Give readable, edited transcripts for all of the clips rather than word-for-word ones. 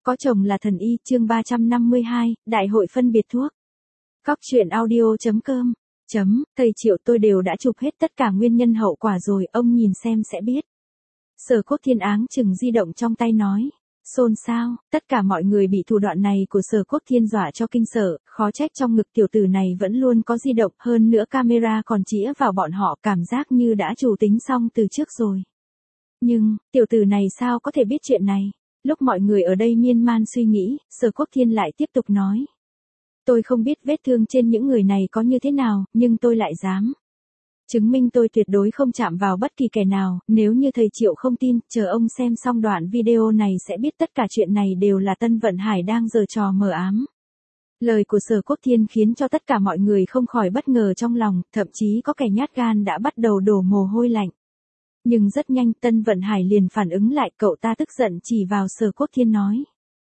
Có chồng là thần y, chương 352, Đại hội phân biệt thuốc. Cóc truyện audio.com. Thầy Triệu, tôi đều đã chụp hết tất cả nguyên nhân hậu quả rồi, ông nhìn xem sẽ biết. Sở Quốc Thiên áng chừng di động trong tay nói. Xôn xao, tất cả mọi người bị thủ đoạn này của Sở Quốc Thiên dọa cho kinh sợ, khó trách trong ngực tiểu tử này vẫn luôn có di động, hơn nữa camera còn chĩa vào bọn họ, cảm giác như đã chủ tính xong từ trước rồi. Nhưng, tiểu tử này sao có thể biết chuyện này? Lúc mọi người ở đây miên man suy nghĩ, Sở Quốc Thiên lại tiếp tục nói. Tôi không biết vết thương trên những người này có như thế nào, nhưng tôi lại dám chứng minh tôi tuyệt đối không chạm vào bất kỳ kẻ nào, nếu như thầy Triệu không tin, chờ ông xem xong đoạn video này sẽ biết tất cả chuyện này đều là Tân Vận Hải đang giở trò mờ ám. Lời của Sở Quốc Thiên khiến cho tất cả mọi người không khỏi bất ngờ trong lòng, thậm chí có kẻ nhát gan đã bắt đầu đổ mồ hôi lạnh. Nhưng rất nhanh Tân Vận Hải liền phản ứng lại, cậu ta tức giận chỉ vào Sở Quốc Thiên nói.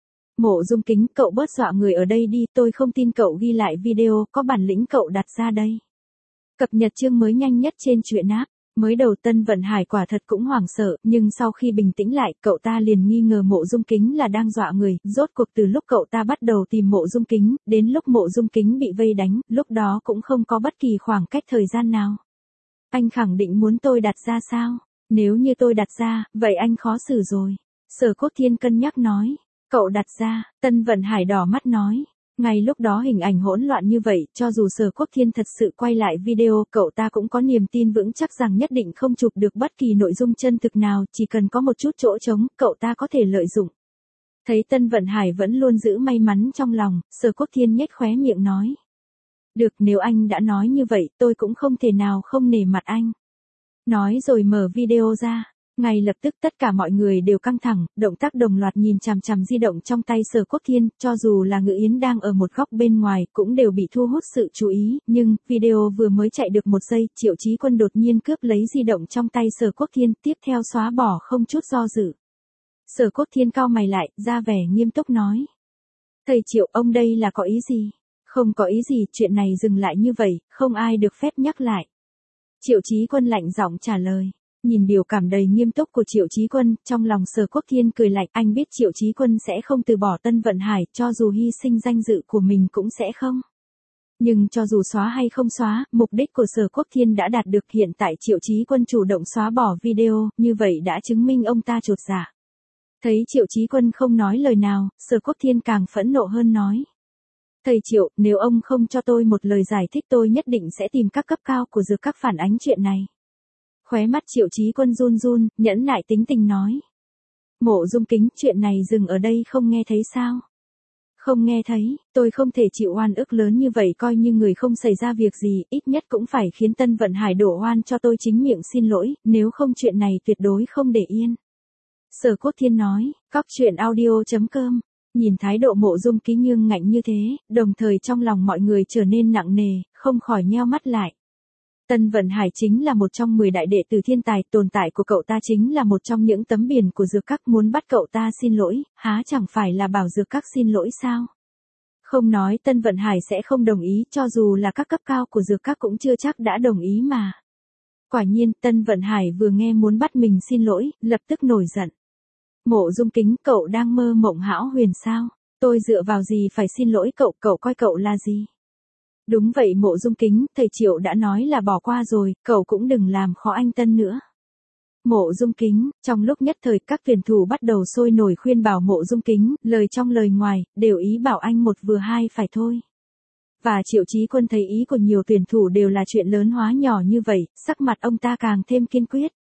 Mộ Dung Kính, cậu bớt dọa người ở đây đi, tôi không tin cậu ghi lại video, có bản lĩnh cậu đặt ra đây. Cập nhật chương mới nhanh nhất trên truyện app. Mới đầu Tân Vận Hải quả thật cũng hoảng sợ, nhưng sau khi bình tĩnh lại, cậu ta liền nghi ngờ Mộ Dung Kính là đang dọa người, rốt cuộc từ lúc cậu ta bắt đầu tìm Mộ Dung Kính, đến lúc Mộ Dung Kính bị vây đánh, lúc đó cũng không có bất kỳ khoảng cách thời gian nào. Anh khẳng định muốn tôi đặt ra sao? Nếu như tôi đặt ra, vậy anh khó xử rồi. Sở Quốc Thiên cân nhắc nói. Cậu đặt ra, Tân Vận Hải đỏ mắt nói. Ngay lúc đó hình ảnh hỗn loạn như vậy, cho dù Sở Quốc Thiên thật sự quay lại video, cậu ta cũng có niềm tin vững chắc rằng nhất định không chụp được bất kỳ nội dung chân thực nào, chỉ cần có một chút chỗ trống, cậu ta có thể lợi dụng. Thấy Tân Vận Hải vẫn luôn giữ may mắn trong lòng, Sở Quốc Thiên nhếch khóe miệng nói. Được, nếu anh đã nói như vậy, tôi cũng không thể nào không nể mặt anh. Nói rồi mở video ra. Ngay lập tức tất cả mọi người đều căng thẳng, động tác đồng loạt nhìn chằm chằm di động trong tay Sở Quốc Thiên, cho dù là Ngự Yến đang ở một góc bên ngoài, cũng đều bị thu hút sự chú ý, nhưng, video vừa mới chạy được một giây, Triệu Chí Quân đột nhiên cướp lấy di động trong tay Sở Quốc Thiên, tiếp theo xóa bỏ không chút do dự. Sở Quốc Thiên cau mày lại, ra vẻ nghiêm túc nói. Thầy Triệu, ông đây là có ý gì? Không có ý gì, chuyện này dừng lại như vậy, không ai được phép nhắc lại. Triệu Chí Quân lạnh giọng trả lời. Nhìn biểu cảm đầy nghiêm túc của Triệu Chí Quân, trong lòng Sở Quốc Thiên cười lạnh, anh biết Triệu Chí Quân sẽ không từ bỏ Tân Vận Hải, cho dù hy sinh danh dự của mình cũng sẽ không. Nhưng cho dù xóa hay không xóa, mục đích của Sở Quốc Thiên đã đạt được, hiện tại Triệu Chí Quân chủ động xóa bỏ video, như vậy đã chứng minh ông ta chột dạ. Thấy Triệu Chí Quân không nói lời nào, Sở Quốc Thiên càng phẫn nộ hơn nói. Thầy Triệu, nếu ông không cho tôi một lời giải thích tôi nhất định sẽ tìm các cấp cao của dược các phản ánh chuyện này. Khóe mắt Triệu Chí Quân run run, nhẫn nại tính tình nói. Mộ Dung Kính, chuyện này dừng ở đây không nghe thấy sao? Không nghe thấy, tôi không thể chịu oan ức lớn như vậy, coi như người không xảy ra việc gì, ít nhất cũng phải khiến Tân Vận Hải đổ oan cho tôi chính miệng xin lỗi, nếu không chuyện này tuyệt đối không để yên. Sở Quốc Thiên nói, cóc truyện audio.com. Nhìn thái độ Mộ Dung Kính nhương ngạnh như thế, đồng thời trong lòng mọi người trở nên nặng nề, không khỏi nheo mắt lại. Tân Vận Hải chính là một trong 10 đại đệ tử thiên tài, tồn tại của cậu ta chính là một trong những tấm biển của dược các, muốn bắt cậu ta xin lỗi, há chẳng phải là bảo dược các xin lỗi sao? Không nói Tân Vận Hải sẽ không đồng ý, cho dù là các cấp cao của dược các cũng chưa chắc đã đồng ý mà. Quả nhiên, Tân Vận Hải vừa nghe muốn bắt mình xin lỗi, lập tức nổi giận. Mộ Dung Kính, cậu đang mơ mộng hão huyền sao? Tôi dựa vào gì phải xin lỗi cậu, cậu coi cậu là gì? Đúng vậy Mộ Dung Kính, thầy Triệu đã nói là bỏ qua rồi, cậu cũng đừng làm khó anh Tân nữa. Mộ Dung Kính, trong lúc nhất thời các tuyển thủ bắt đầu sôi nổi khuyên bảo Mộ Dung Kính, lời trong lời ngoài, đều ý bảo anh một vừa hai phải thôi. Và Triệu Chí Quân thấy ý của nhiều tuyển thủ đều là chuyện lớn hóa nhỏ như vậy, sắc mặt ông ta càng thêm kiên quyết.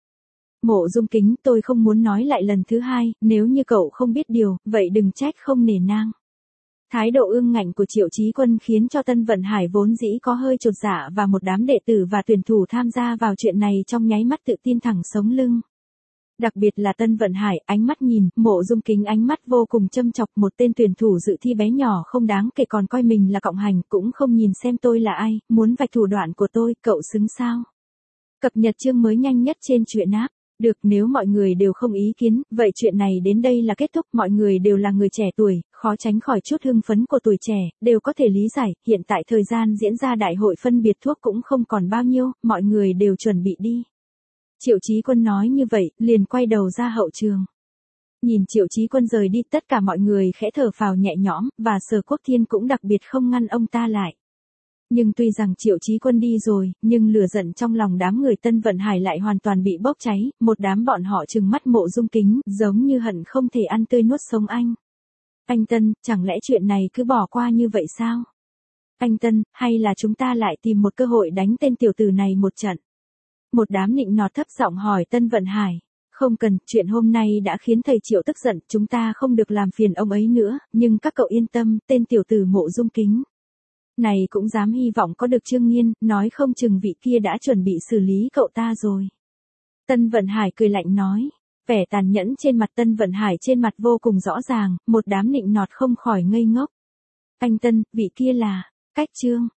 Mộ Dung Kính, tôi không muốn nói lại lần thứ hai, nếu như cậu không biết điều, vậy đừng trách không nể nang. Thái độ ương ngạnh của Triệu Chí Quân khiến cho Tân Vận Hải vốn dĩ có hơi chột dạ và một đám đệ tử và tuyển thủ tham gia vào chuyện này trong nháy mắt tự tin thẳng sống lưng. Đặc biệt là Tân Vận Hải, ánh mắt nhìn, Mộ Dung Kính ánh mắt vô cùng châm chọc, một tên tuyển thủ dự thi bé nhỏ không đáng kể còn coi mình là cộng hành, cũng không nhìn xem tôi là ai, muốn vạch thủ đoạn của tôi, cậu xứng sao? Cập nhật chương mới nhanh nhất trên truyện app. Được, nếu mọi người đều không ý kiến, vậy chuyện này đến đây là kết thúc, mọi người đều là người trẻ tuổi, khó tránh khỏi chút hưng phấn của tuổi trẻ, đều có thể lý giải, hiện tại thời gian diễn ra đại hội phân biệt thuốc cũng không còn bao nhiêu, mọi người đều chuẩn bị đi. Triệu Chí Quân nói như vậy, liền quay đầu ra hậu trường. Nhìn Triệu Chí Quân rời đi, tất cả mọi người khẽ thở phào nhẹ nhõm, và Sở Quốc Thiên cũng đặc biệt không ngăn ông ta lại. Nhưng tuy rằng Triệu Chí Quân đi rồi, nhưng lửa giận trong lòng đám người Tân Vận Hải lại hoàn toàn bị bốc cháy, một đám bọn họ trừng mắt Mộ Dung Kính, giống như hận không thể ăn tươi nuốt sống anh. Anh Tân, chẳng lẽ chuyện này cứ bỏ qua như vậy sao? Anh Tân, hay là chúng ta lại tìm một cơ hội đánh tên tiểu tử này một trận? Một đám nịnh nọt thấp giọng hỏi Tân Vận Hải. Không cần, chuyện hôm nay đã khiến thầy Triệu tức giận, chúng ta không được làm phiền ông ấy nữa, nhưng các cậu yên tâm, tên tiểu tử Mộ Dung Kính này cũng dám hy vọng có được Trương Nghiên, nói không chừng vị kia đã chuẩn bị xử lý cậu ta rồi. Tân Vận Hải cười lạnh nói, vẻ tàn nhẫn trên mặt Tân Vận Hải trên mặt vô cùng rõ ràng, một đám nịnh nọt không khỏi ngây ngốc. Anh Tân, vị kia là, Cách Trương.